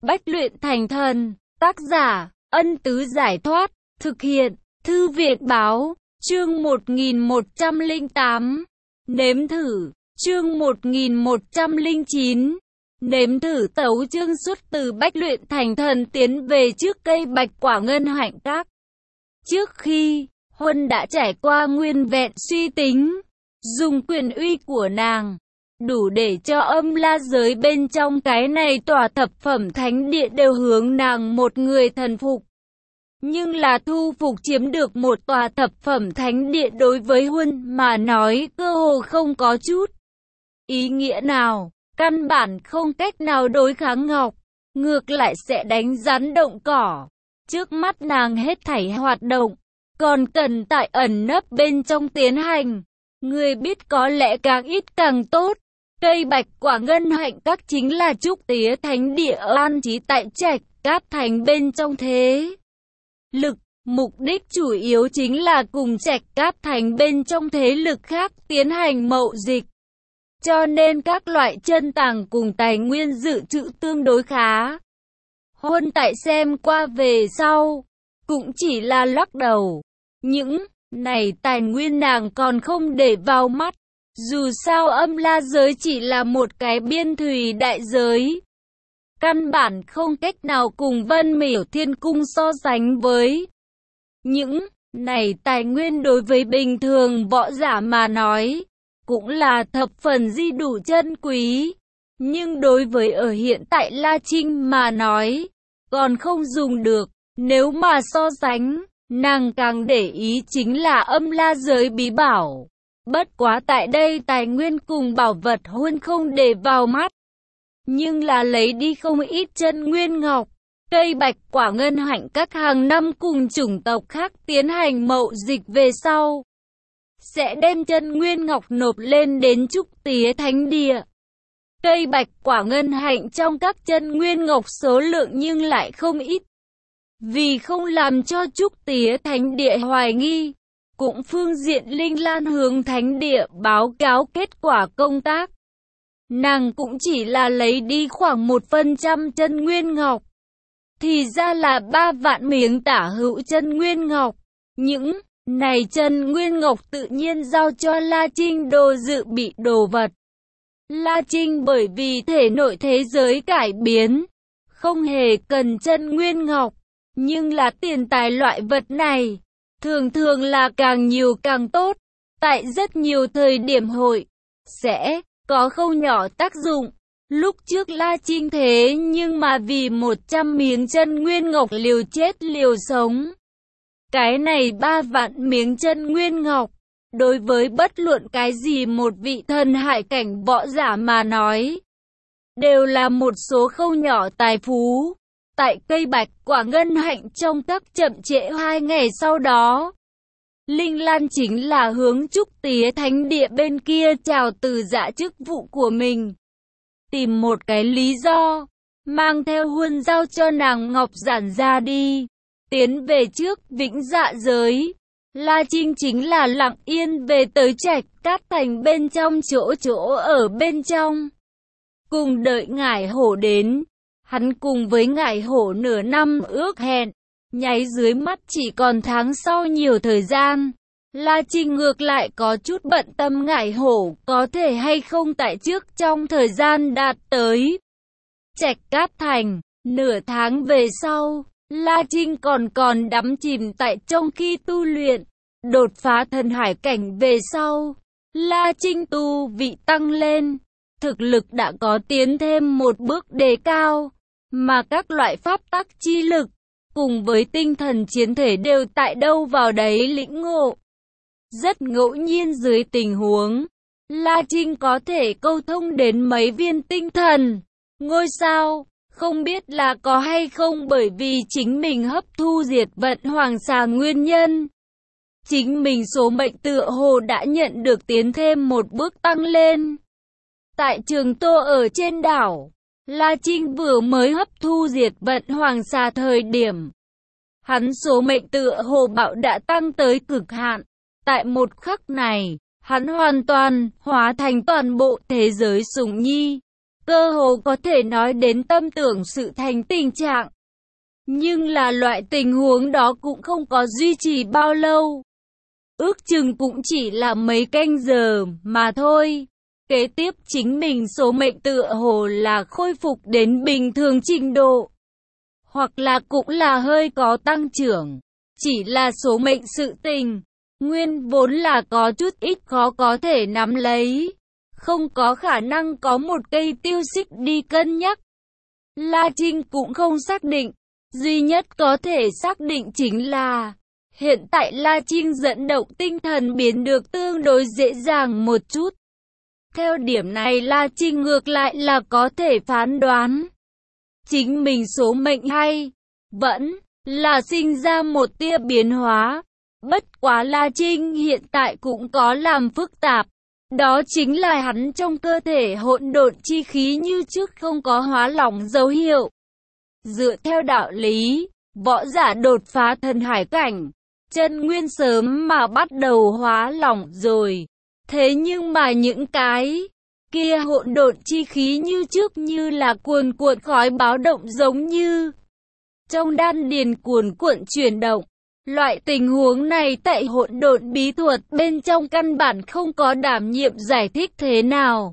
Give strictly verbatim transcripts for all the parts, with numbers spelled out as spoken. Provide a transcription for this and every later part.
Bách luyện thành thần, tác giả, Ân Tứ Giải Thoát, thực hiện, Thư viện Báo, chương một nghìn một trăm lẻ tám, nếm thử, chương một nghìn một trăm lẻ chín, nếm thử tấu chương xuất từ Bách luyện thành thần tiến về trước cây bạch quả ngân hạnh các. Trước khi, Huân đã trải qua nguyên vẹn suy tính, dùng quyền uy của nàng, đủ để cho âm la giới bên trong cái này tòa thập phẩm thánh địa đều hướng nàng một người thần phục. Nhưng là thu phục chiếm được một tòa thập phẩm thánh địa đối với Huân mà nói cơ hồ không có chút ý nghĩa nào, căn bản không cách nào đối kháng Ngọc, ngược lại sẽ đánh rắn động cỏ. Trước mắt nàng hết thảy hoạt động, còn cần tại ẩn nấp bên trong tiến hành. Người biết có lẽ càng ít càng tốt. Cây bạch quả ngân hạnh các chính là trúc tía thánh địa an trí tại Trạch Cát Thành bên trong thế lực. Mục đích chủ yếu chính là cùng Trạch Cát Thành bên trong thế lực khác tiến hành mậu dịch. Cho nên các loại chân tàng cùng tài nguyên dự trữ tương đối khá. Huân tại xem qua về sau, cũng chỉ là lắc đầu. Những này tài nguyên nàng còn không để vào mắt. Dù sao âm la giới chỉ là một cái biên thùy đại giới. Căn bản không cách nào cùng Vân Miểu Thiên Cung so sánh với. Những này tài nguyên đối với bình thường võ giả mà nói, cũng là thập phần di đủ chân quý. Nhưng đối với ở hiện tại La Trinh mà nói, còn không dùng được. Nếu mà so sánh, nàng càng để ý chính là âm la giới bí bảo. Bất quá tại đây tài nguyên cùng bảo vật Huân không để vào mắt. Nhưng là lấy đi không ít chân nguyên ngọc. Cây bạch quả ngân hạnh các hàng năm cùng chủng tộc khác tiến hành mậu dịch về sau. Sẽ đem chân nguyên ngọc nộp lên đến trúc tía thánh địa. Cây bạch quả ngân hạnh trong các chân nguyên ngọc số lượng nhưng lại không ít. Vì không làm cho trúc tía thánh địa hoài nghi. Cũng phương diện Linh Lan hướng thánh địa báo cáo kết quả công tác. Nàng cũng chỉ là lấy đi khoảng một phần trăm chân nguyên ngọc. Thì ra là ba vạn miếng tả hữu chân nguyên ngọc. Những này chân nguyên ngọc tự nhiên giao cho La Trinh đồ dự bị đồ vật. La Trinh bởi vì thể nội thế giới cải biến, không hề cần chân nguyên ngọc. Nhưng là tiền tài loại vật này, thường thường là càng nhiều càng tốt. Tại rất nhiều thời điểm hội, sẽ có không nhỏ tác dụng. Lúc trước La Trinh thế nhưng mà vì một trăm miếng chân nguyên ngọc liều chết liều sống. Cái này ba vạn miếng chân nguyên ngọc, đối với bất luận cái gì một vị thần hải cảnh võ giả mà nói, đều là một số không nhỏ tài phú. Tại cây bạch quả ngân hạnh trong các chậm trễ hai ngày sau đó, Linh Lan chính là hướng trúc tía thánh địa bên kia chào từ giã chức vụ của mình. Tìm một cái lý do, mang theo Huân giao cho nàng Ngọc Giản ra đi. Tiến về trước Vĩnh Dạ giới, La Trinh chính là lặng yên về tới Trạch Cát Thành bên trong chỗ chỗ ở bên trong. Cùng đợi Ngải Hổ đến. Hắn cùng với Ngải Hổ nửa năm ước hẹn, nháy dưới mắt chỉ còn tháng sau nhiều thời gian. La Trinh ngược lại có chút bận tâm Ngải Hổ có thể hay không tại trước trong thời gian đạt tới Trạch Cát Thành. Nửa tháng về sau, La Trinh còn còn đắm chìm tại trong khi tu luyện. Đột phá thần hải cảnh về sau, La Trinh tu vị tăng lên, thực lực đã có tiến thêm một bước đề cao. Mà các loại pháp tắc chi lực, cùng với tinh thần chiến thể đều tại đâu vào đấy lĩnh ngộ. Rất ngẫu nhiên dưới tình huống, La Trinh có thể câu thông đến mấy viên tinh thần ngôi sao, không biết là có hay không bởi vì chính mình hấp thu diệt vận hoàng xà nguyên nhân. Chính mình số mệnh tựa hồ đã nhận được tiến thêm một bước tăng lên. Tại Trường Tô ở trên đảo, La Trinh vừa mới hấp thu diệt vận hoàng xà thời điểm, hắn số mệnh tựa hồ bạo đã tăng tới cực hạn. Tại một khắc này, hắn hoàn toàn hóa thành toàn bộ thế giới sủng nhi. cơ hồ có thể nói đến tâm tưởng sự thành tình trạng. Nhưng là loại tình huống đó cũng không có duy trì bao lâu. Ước chừng cũng chỉ là mấy canh giờ mà thôi. Kế tiếp chính mình số mệnh tựa hồ là khôi phục đến bình thường trình độ. Hoặc là cũng là hơi có tăng trưởng. Chỉ là số mệnh sự tình. Nguyên vốn là có chút ít khó có thể nắm lấy. Không có khả năng có một cây tiêu xích đi cân nhắc. La Trinh cũng không xác định. Duy nhất có thể xác định chính là hiện tại La Trinh dẫn động tinh thần biến được tương đối dễ dàng một chút. Theo điểm này La Trinh ngược lại là có thể phán đoán. Chính mình số mệnh hay vẫn là sinh ra một tia biến hóa. Bất quá La Trinh hiện tại cũng có làm phức tạp. Đó chính là hắn trong cơ thể hỗn độn chi khí như trước không có hóa lỏng dấu hiệu. Dựa theo đạo lý, võ giả đột phá thần hải cảnh, chân nguyên sớm mà bắt đầu hóa lỏng rồi. Thế nhưng mà những cái kia hỗn độn chi khí như trước như là cuồn cuộn khói báo động giống như trong đan điền cuồn cuộn chuyển động. Loại tình huống này tại hỗn độn bí thuật bên trong căn bản không có đảm nhiệm giải thích thế nào.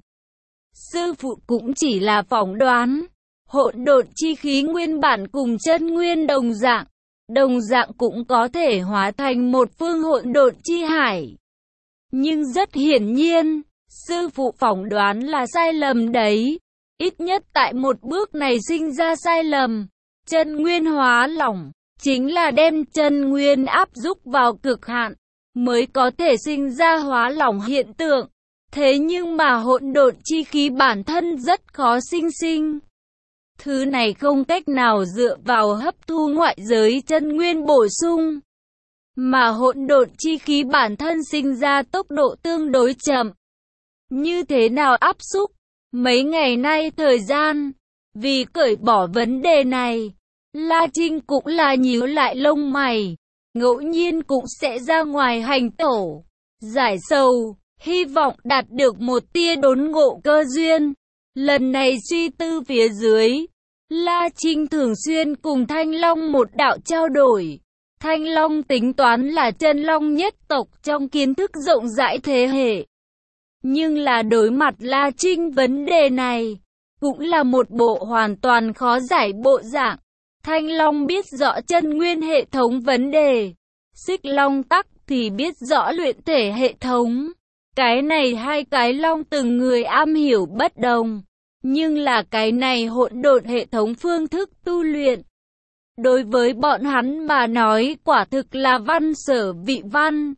Sư phụ cũng chỉ là phỏng đoán. Hỗn độn chi khí nguyên bản cùng chân nguyên đồng dạng, đồng dạng cũng có thể hóa thành một phương hỗn độn chi hải. Nhưng rất hiển nhiên, sư phụ phỏng đoán là sai lầm đấy. Ít nhất tại một bước này sinh ra sai lầm. Chân nguyên hóa lỏng, chính là đem chân nguyên áp xúc vào cực hạn, mới có thể sinh ra hóa lỏng hiện tượng. Thế nhưng mà hỗn độn chi khí bản thân rất khó sinh sinh. Thứ này không cách nào dựa vào hấp thu ngoại giới chân nguyên bổ sung. Mà hỗn độn chi khí bản thân sinh ra tốc độ tương đối chậm. Như thế nào áp xúc? Mấy ngày nay thời gian, vì cởi bỏ vấn đề này, La Trinh cũng là nhíu lại lông mày. Ngẫu nhiên cũng sẽ ra ngoài hành tổ, giải sầu, hy vọng đạt được một tia đốn ngộ cơ duyên. Lần này suy tư phía dưới, La Trinh thường xuyên cùng Thanh Long một đạo trao đổi. Thanh Long tính toán là chân long nhất tộc trong kiến thức rộng rãi thế hệ. Nhưng là đối mặt La Trinh vấn đề này, cũng là một bộ hoàn toàn khó giải bộ dạng. Thanh Long biết rõ chân nguyên hệ thống vấn đề. Xích Long tắc thì biết rõ luyện thể hệ thống. Cái này hai cái long từng người am hiểu bất đồng. Nhưng là cái này hỗn độn hệ thống phương thức tu luyện. Đối với bọn hắn mà nói quả thực là văn sở vị văn.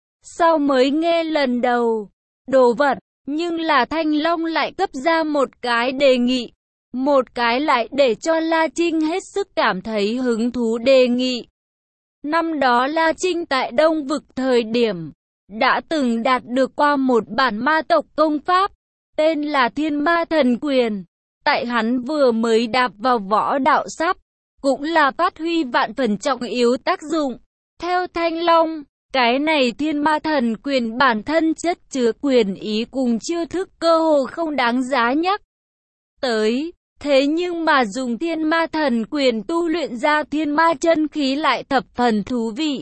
Sau mới nghe lần đầu, đồ vật, nhưng là Thanh Long lại cấp ra một cái đề nghị. Một cái lại để cho La Trinh hết sức cảm thấy hứng thú đề nghị. Năm đó La Trinh tại Đông Vực thời điểm, đã từng đạt được qua một bản ma tộc công pháp, tên là Thiên Ma Thần Quyền. Tại hắn vừa mới đạp vào võ đạo sắp, cũng là phát huy vạn phần trọng yếu tác dụng. Theo Thanh Long, cái này Thiên Ma Thần Quyền bản thân chất chứa quyền ý cùng chiêu thức cơ hồ không đáng giá nhắc tới. Thế nhưng mà dùng Thiên Ma Thần Quyền tu luyện ra thiên ma chân khí lại thập phần thú vị.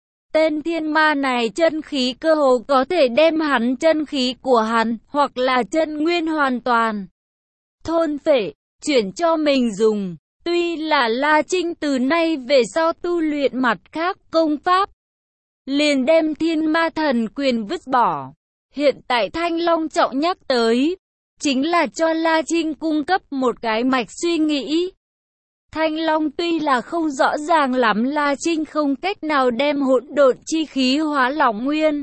Tên thiên ma này chân khí cơ hồ có thể đem hắn chân khí của hắn, hoặc là chân nguyên hoàn toàn thôn phệ, chuyển cho mình dùng. Tuy là La Trinh từ nay về sau tu luyện mặt khác công pháp, liền đem Thiên Ma Thần Quyền vứt bỏ. Hiện tại Thanh Long trọng nhắc tới, chính là cho La Trinh cung cấp một cái mạch suy nghĩ. Thanh Long tuy là không rõ ràng lắm La Trinh không cách nào đem hỗn độn chi khí hóa lỏng nguyên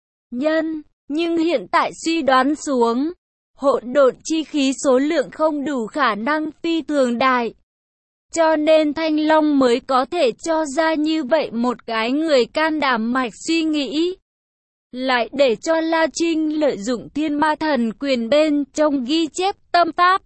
nhân, nhưng hiện tại suy đoán xuống, hỗn độn chi khí số lượng không đủ khả năng phi thường đại. Cho nên Thanh Long mới có thể cho ra như vậy một cái người can đảm mạch suy nghĩ. Lại để cho La Trinh lợi dụng Thiên Ma Thần Quyền bên trong ghi chép tâm pháp,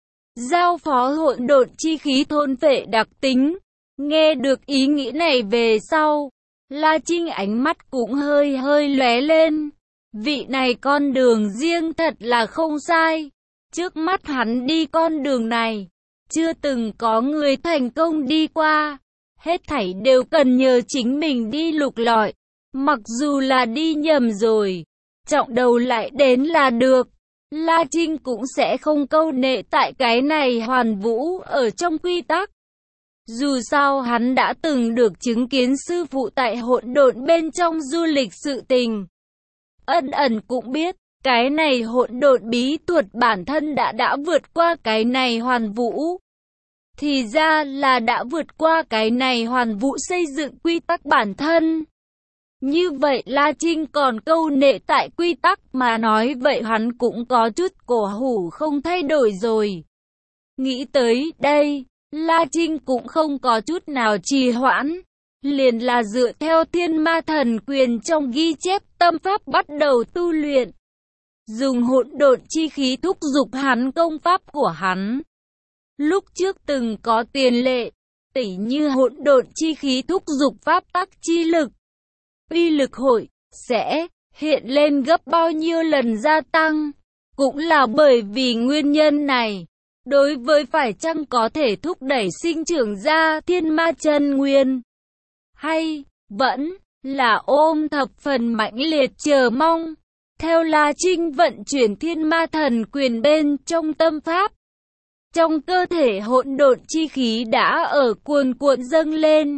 giao phó hỗn độn chi khí thôn phệ đặc tính. Nghe được ý nghĩ này về sau, La Trinh ánh mắt cũng hơi hơi lóe lên. Vị này con đường riêng thật là không sai. Trước mắt hắn đi con đường này, chưa từng có người thành công đi qua. Hết thảy đều cần nhờ chính mình đi lục lọi. Mặc dù là đi nhầm rồi, trọng đầu lại đến là được. La Trinh cũng sẽ không câu nệ tại cái này hoàn vũ ở trong quy tắc. Dù sao hắn đã từng được chứng kiến sư phụ tại hỗn độn bên trong du lịch sự tình. Ân ẩn cũng biết, cái này hỗn độn bí thuật bản thân đã đã vượt qua cái này hoàn vũ. Thì ra là đã vượt qua cái này hoàn vũ xây dựng quy tắc bản thân. Như vậy La Trinh còn câu nệ tại quy tắc mà nói vậy hắn cũng có chút cổ hủ không thay đổi rồi. Nghĩ tới đây, La Trinh cũng không có chút nào trì hoãn. Liền là dựa theo Thiên Ma Thần Quyền trong ghi chép tâm pháp bắt đầu tu luyện. Dùng hỗn độn chi khí thúc giục hắn công pháp của hắn. Lúc trước từng có tiền lệ, tỉ như hỗn độn chi khí thúc giục pháp tắc chi lực. Uy lực hội, sẽ hiện lên gấp bao nhiêu lần gia tăng. Cũng là bởi vì nguyên nhân này, đối với phải chăng có thể thúc đẩy sinh trưởng ra thiên ma chân nguyên. Hay, vẫn là ôm thập phần mãnh liệt chờ mong. Theo La Trinh vận chuyển Thiên Ma Thần Quyền bên trong tâm pháp. Trong cơ thể hỗn độn chi khí đã ở cuồn cuộn dâng lên.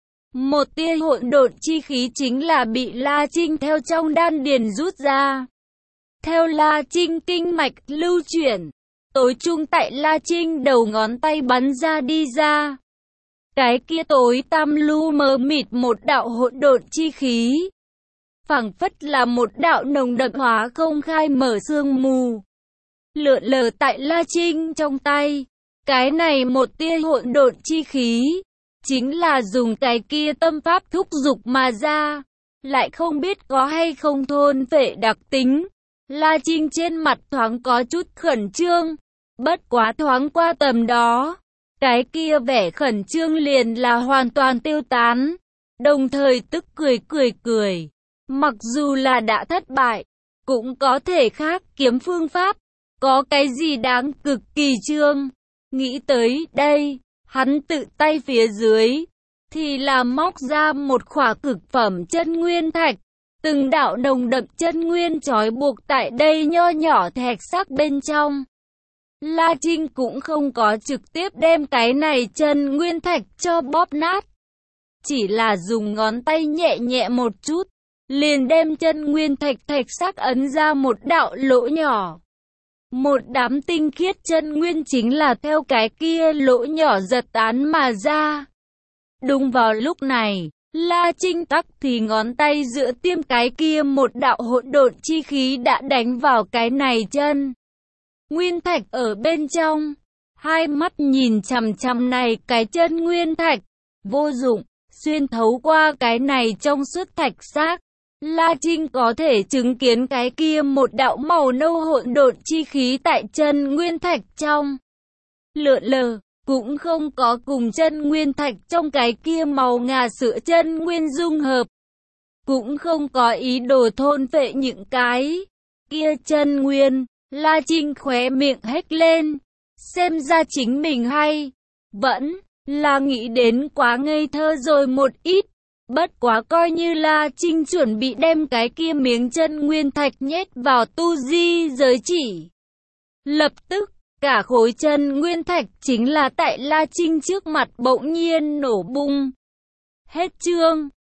Một tia hỗn độn chi khí chính là bị La Trinh theo trong đan điền rút ra. Theo La Trinh kinh mạch lưu chuyển, tối trung tại La Trinh đầu ngón tay bắn ra đi ra. Cái kia tối tăm lu mờ mịt một đạo hỗn độn chi khí. Phảng phất là một đạo nồng đậm hóa không khai mở sương mù. Lượn lờ tại La Trinh trong tay. Cái này một tia hỗn độn chi khí. Chính là dùng cái kia tâm pháp thúc giục mà ra. Lại không biết có hay không thôn phệ đặc tính. La Trinh trên mặt thoáng có chút khẩn trương. Bất quá thoáng qua tầm đó. Cái kia vẻ khẩn trương liền là hoàn toàn tiêu tán. Đồng thời tức cười cười cười. Mặc dù là đã thất bại, cũng có thể khác kiếm phương pháp. Có cái gì đáng cực kỳ trương. Nghĩ tới đây, hắn tự tay phía dưới, thì là móc ra một khỏa cực phẩm chân nguyên thạch. Từng đạo nồng đậm chân nguyên trói buộc tại đây nho nhỏ thạch sắc bên trong. La Trinh cũng không có trực tiếp đem cái này chân nguyên thạch cho bóp nát. Chỉ là dùng ngón tay nhẹ nhẹ một chút. Liền đem chân nguyên thạch thạch sắc ấn ra một đạo lỗ nhỏ. Một đám tinh khiết chân nguyên chính là theo cái kia lỗ nhỏ giật tán mà ra. Đúng vào lúc này, La Trinh tắc thì ngón tay giữa tiêm cái kia một đạo hỗn độn chi khí đã đánh vào cái này chân nguyên thạch ở bên trong. Hai mắt nhìn chằm chằm này cái chân nguyên thạch, vô dụng, xuyên thấu qua cái này trong suốt thạch xác. La Trinh có thể chứng kiến cái kia một đạo màu nâu hỗn độn chi khí tại chân nguyên thạch trong. Lượn lờ, cũng không có cùng chân nguyên thạch trong cái kia màu ngà sữa chân nguyên dung hợp. Cũng không có ý đồ thôn phệ những cái kia chân nguyên. La Trinh khóe miệng hét lên. Xem ra chính mình hay, vẫn là nghĩ đến quá ngây thơ rồi một ít. Bất quá coi như La Trinh chuẩn bị đem cái kia miếng chân nguyên thạch nhét vào tu di giới chỉ. Lập tức, cả khối chân nguyên thạch chính là tại La Trinh trước mặt bỗng nhiên nổ bung. Hết chương.